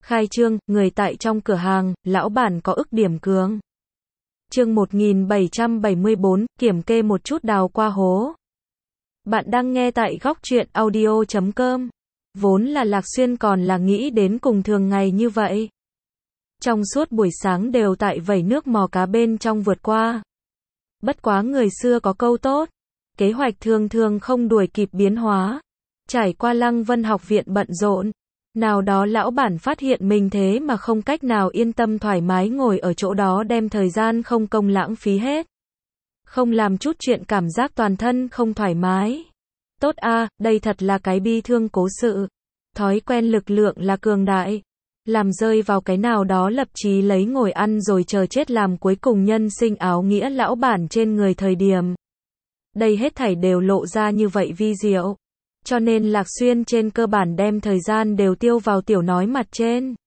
Khai trương, người tại trong cửa hàng, lão bản có ức điểm cường. Chương 1774, kiểm kê một chút đào qua hố. Bạn đang nghe tại góc truyện audio.com. Vốn là Lạc Xuyên còn là nghĩ đến cùng thường ngày như vậy. Trong suốt buổi sáng đều tại vẩy nước mò cá bên trong vượt qua. Bất quá người xưa có câu tốt, kế hoạch thường thường không đuổi kịp biến hóa. Trải qua Lăng Vân học viện bận rộn, nào đó lão bản phát hiện mình thế mà không cách nào yên tâm thoải mái ngồi ở chỗ đó đem thời gian không công lãng phí hết. Không làm chút chuyện cảm giác toàn thân không thoải mái. Tốt a, đây thật là cái bi thương cố sự. Thói quen lực lượng là cường đại. Làm rơi vào cái nào đó lập chí lấy ngồi ăn rồi chờ chết làm cuối cùng nhân sinh áo nghĩa lão bản trên người thời điểm. Đây hết thảy đều lộ ra như vậy vi diệu. Cho nên Lạc Xuyên trên cơ bản đem thời gian đều tiêu vào tiểu nói mặt trên.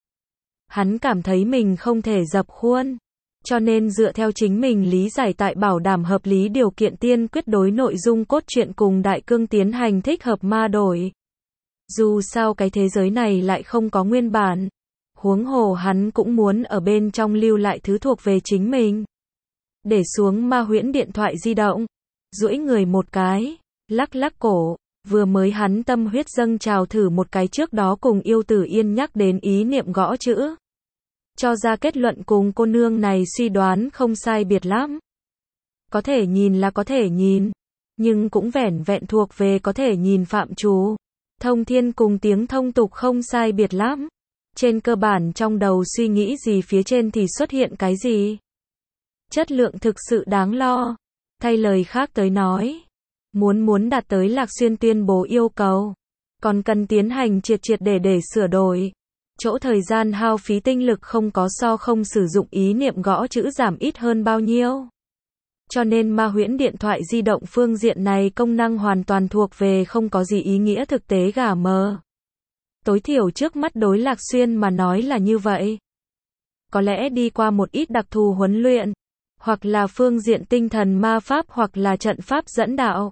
Hắn cảm thấy mình không thể dập khuôn. Cho nên dựa theo chính mình lý giải tại bảo đảm hợp lý điều kiện tiên quyết đối nội dung cốt truyện cùng đại cương tiến hành thích hợp ma đổi. Dù sao cái thế giới này lại không có nguyên bản. Huống hồ hắn cũng muốn ở bên trong lưu lại thứ thuộc về chính mình. Để xuống ma huyễn điện thoại di động. Duỗi người một cái. Lắc lắc cổ. Vừa mới hắn tâm huyết dâng trào thử một cái trước đó cùng Yêu Tử Yên nhắc đến ý niệm gõ chữ. Cho ra kết luận cùng cô nương này suy đoán không sai biệt lắm. Có thể nhìn là có thể nhìn. Nhưng cũng vẻn vẹn thuộc về có thể nhìn phạm trù. Thông thiên cùng tiếng thông tục không sai biệt lắm. Trên cơ bản trong đầu suy nghĩ gì phía trên thì xuất hiện cái gì. Chất lượng thực sự đáng lo. Thay lời khác tới nói. Muốn đạt tới Lạc Xuyên tuyên bố yêu cầu. Còn cần tiến hành triệt để sửa đổi. Chỗ thời gian hao phí tinh lực không có so không sử dụng ý niệm gõ chữ giảm ít hơn bao nhiêu. Cho nên ma huyễn điện thoại di động phương diện này công năng hoàn toàn thuộc về không có gì ý nghĩa thực tế gà mờ. Tối thiểu trước mắt đối Lạc Xuyên mà nói là như vậy. Có lẽ đi qua một ít đặc thù huấn luyện, hoặc là phương diện tinh thần ma pháp hoặc là trận pháp dẫn đạo.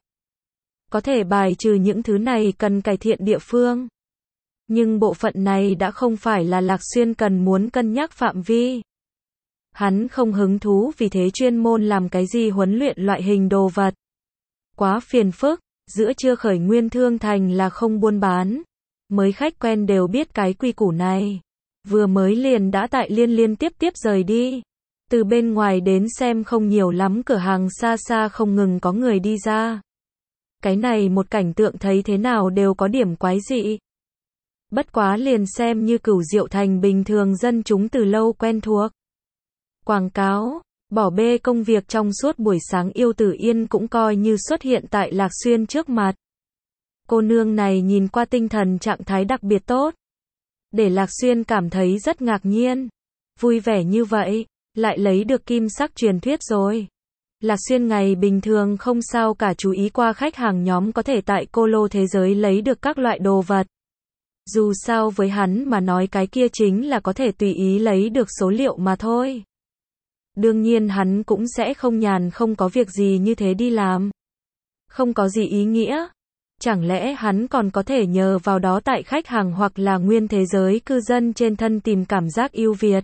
Có thể bài trừ những thứ này cần cải thiện địa phương. Nhưng bộ phận này đã không phải là Lạc Xuyên cần muốn cân nhắc phạm vi. Hắn không hứng thú vì thế chuyên môn làm cái gì huấn luyện loại hình đồ vật. Quá phiền phức, giữa chưa khởi nguyên thương thành là không buôn bán. Mới khách quen đều biết cái quy củ này. Vừa mới liền đã tại liên tiếp rời đi. Từ bên ngoài đến xem không nhiều lắm cửa hàng xa xa không ngừng có người đi ra. Cái này một cảnh tượng thấy thế nào đều có điểm quái dị. Bất quá liền xem như Cửu Diệu Thành bình thường dân chúng từ lâu quen thuộc. Quảng cáo, bỏ bê công việc trong suốt buổi sáng Yêu Tử Yên cũng coi như xuất hiện tại Lạc Xuyên trước mặt. Cô nương này nhìn qua tinh thần trạng thái đặc biệt tốt. Để Lạc Xuyên cảm thấy rất ngạc nhiên. Vui vẻ như vậy, lại lấy được kim sắc truyền thuyết rồi. Lạc Xuyên ngày bình thường không sao cả chú ý qua khách hàng nhóm có thể tại cô lô thế giới lấy được các loại đồ vật. Dù sao với hắn mà nói cái kia chính là có thể tùy ý lấy được số liệu mà thôi. Đương nhiên hắn cũng sẽ không nhàn không có việc gì như thế đi làm. Không có gì ý nghĩa. Chẳng lẽ hắn còn có thể nhờ vào đó tại khách hàng hoặc là nguyên thế giới cư dân trên thân tìm cảm giác ưu việt.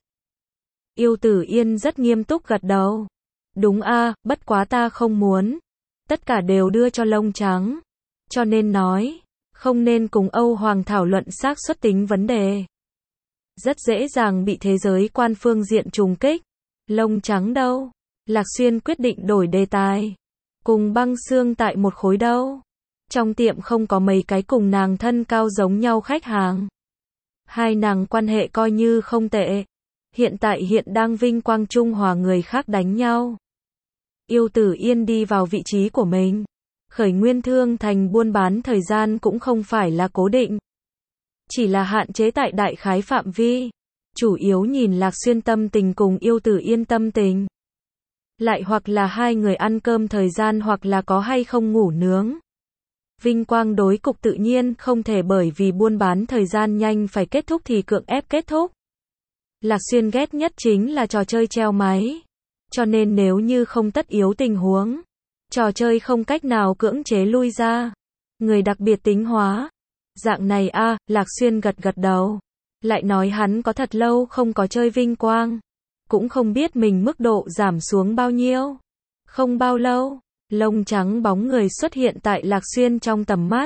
Yêu Tử Yên rất nghiêm túc gật đầu. Đúng a, bất quá ta không muốn. Tất cả đều đưa cho lông trắng. Cho nên nói, không nên cùng Âu Hoàng thảo luận xác suất tính vấn đề. Rất dễ dàng bị thế giới quan phương diện trùng kích. Lông trắng đâu? Lạc Xuyên quyết định đổi đề tài. Cùng Băng Xương tại một khối đâu? Trong tiệm không có mấy cái cùng nàng thân cao giống nhau khách hàng. Hai nàng quan hệ coi như không tệ. Hiện tại hiện đang vinh quang trung hòa người khác đánh nhau. Yêu Tử Yên đi vào vị trí của mình. Khởi nguyên thương thành buôn bán thời gian cũng không phải là cố định. Chỉ là hạn chế tại đại khái phạm vi. Chủ yếu nhìn Lạc Xuyên tâm tình cùng Yêu Tử Yên tâm tình. Lại hoặc là hai người ăn cơm thời gian hoặc là có hay không ngủ nướng. Vinh quang đối cục tự nhiên không thể bởi vì buôn bán thời gian nhanh phải kết thúc thì cưỡng ép kết thúc. Lạc Xuyên ghét nhất chính là trò chơi treo máy. Cho nên nếu như không tất yếu tình huống, trò chơi không cách nào cưỡng chế lui ra. Người đặc biệt tính hóa. Dạng này a, Lạc Xuyên gật đầu. Lại nói hắn có thật lâu không có chơi vinh quang. Cũng không biết mình mức độ giảm xuống bao nhiêu. Không bao lâu, lông trắng bóng người xuất hiện tại Lạc Xuyên trong tầm mắt.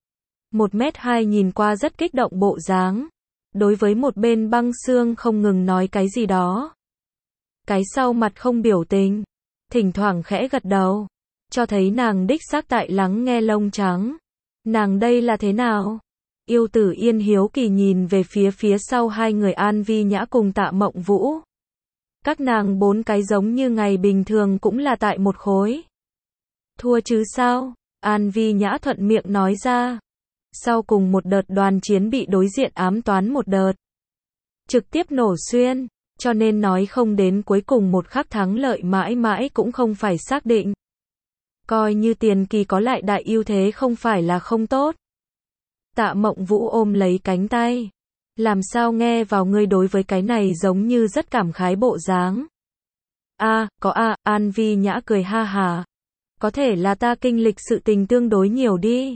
1m2 nhìn qua rất kích động bộ dáng. Đối với một bên băng xương không ngừng nói cái gì đó. Cái sau mặt không biểu tình. Thỉnh thoảng khẽ gật đầu. Cho thấy nàng đích xác tại lắng nghe lông trắng. Nàng đây là thế nào? Yêu Tử Yên hiếu kỳ nhìn về phía sau hai người An Vi Nhã cùng Tạ Mộng Vũ. Các nàng bốn cái giống như ngày bình thường cũng là tại một khối. Thua chứ sao? An Vi Nhã thuận miệng nói ra. Sau cùng một đợt đoàn chiến bị đối diện ám toán một đợt. Trực tiếp nổ xuyên, cho nên nói không đến cuối cùng một khắc thắng lợi mãi mãi cũng không phải xác định. Coi như tiền kỳ có lại đại ưu thế không phải là không tốt. Tạ Mộng Vũ ôm lấy cánh tay. Làm sao nghe vào ngươi đối với cái này giống như rất cảm khái bộ dáng. Có An Vi Nhã cười ha hà. Có thể là ta kinh lịch sự tình tương đối nhiều đi.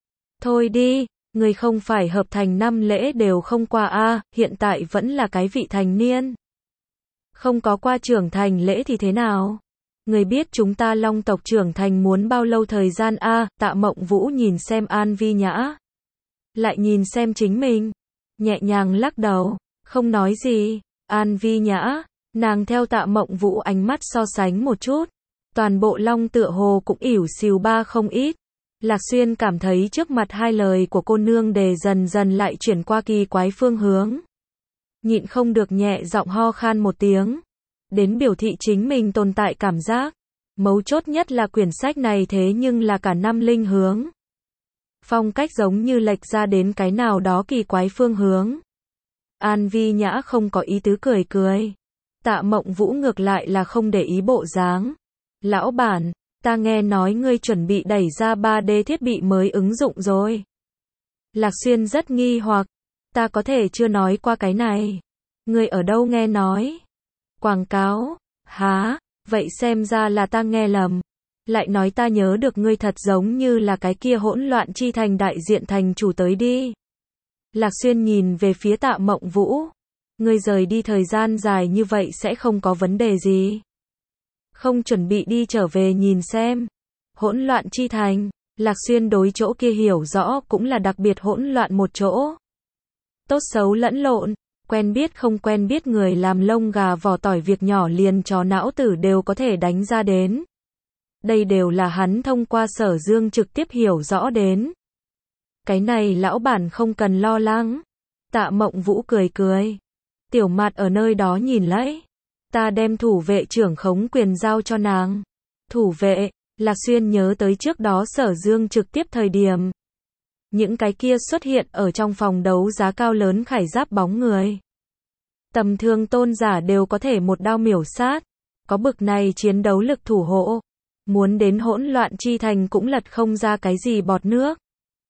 Thôi đi, ngươi không phải hợp thành 5 lễ đều không qua hiện tại vẫn là cái vị thành niên. Không có qua trưởng thành lễ thì thế nào? Ngươi biết chúng ta Long tộc trưởng thành muốn bao lâu thời gian Tạ Mộng Vũ nhìn xem An Vi Nhã. Lại nhìn xem chính mình. Nhẹ nhàng lắc đầu, không nói gì. An Vi Nhã, nàng theo Tạ Mộng Vũ ánh mắt so sánh một chút. Toàn bộ Long tựa hồ cũng ỉu xìu ba không ít. Lạc Xuyên cảm thấy trước mặt hai lời của cô nương đề dần dần lại chuyển qua kỳ quái phương hướng. Nhịn không được nhẹ giọng ho khan một tiếng. Đến biểu thị chính mình tồn tại cảm giác. Mấu chốt nhất là quyển sách này thế nhưng là cả năm linh hướng. Phong cách giống như lệch ra đến cái nào đó kỳ quái phương hướng. An Vi Nhã không có ý tứ cười cười. Tạ Mộng Vũ ngược lại là không để ý bộ dáng. Lão bản, ta nghe nói ngươi chuẩn bị đẩy ra 3D thiết bị mới ứng dụng rồi. Lạc Xuyên rất nghi hoặc. Ta có thể chưa nói qua cái này. Ngươi ở đâu nghe nói? Quảng cáo? Hả? Vậy xem ra là ta nghe lầm. Lại nói ta nhớ được ngươi thật giống như là cái kia hỗn loạn chi thành đại diện thành chủ tới đi. Lạc Xuyên nhìn về phía Tạ Mộng Vũ. Ngươi rời đi thời gian dài như vậy sẽ không có vấn đề gì. Không chuẩn bị đi trở về nhìn xem. Hỗn loạn chi thành. Lạc Xuyên đối chỗ kia hiểu rõ cũng là đặc biệt hỗn loạn một chỗ. Tốt xấu lẫn lộn. Quen biết không quen biết người làm lông gà vỏ tỏi việc nhỏ liền chó não tử đều có thể đánh ra đến. Đây đều là hắn thông qua Sở Dương trực tiếp hiểu rõ đến. Cái này lão bản không cần lo lắng. Tạ Mộng Vũ cười cười. Tiểu Mạt ở nơi đó nhìn lấy. Ta đem thủ vệ trưởng khống quyền giao cho nàng. Thủ vệ, Lạc Xuyên nhớ tới trước đó Sở Dương trực tiếp thời điểm. Những cái kia xuất hiện ở trong phòng đấu giá cao lớn khải giáp bóng người. Tầm thường tôn giả đều có thể một đao miểu sát. Có bực này chiến đấu lực thủ hộ. Muốn đến hỗn loạn chi thành cũng lật không ra cái gì bọt nước.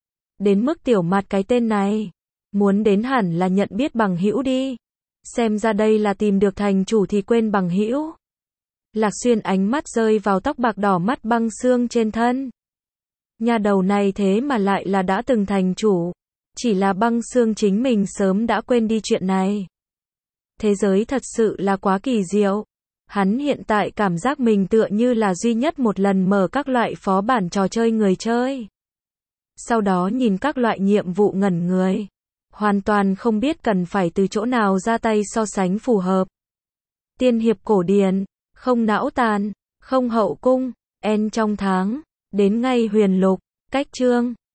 Đến mức Tiểu Mạt cái tên này. Muốn đến hẳn là nhận biết bằng hữu đi. Xem ra đây là tìm được thành chủ thì quên bằng hữu. Lạc Xuyên ánh mắt rơi vào tóc bạc đỏ mắt băng xương trên thân. Nhà đầu này thế mà lại là đã từng thành chủ. Chỉ là băng xương chính mình sớm đã quên đi chuyện này. Thế giới thật sự là quá kỳ diệu. Hắn hiện tại cảm giác mình tựa như là duy nhất một lần mở các loại phó bản trò chơi người chơi. Sau đó nhìn các loại nhiệm vụ ngẩn người. Hoàn toàn không biết cần phải từ chỗ nào ra tay so sánh phù hợp. Tiên hiệp cổ điển, không não tàn, không hậu cung, en trong tháng, đến ngay huyền lục, cách chương.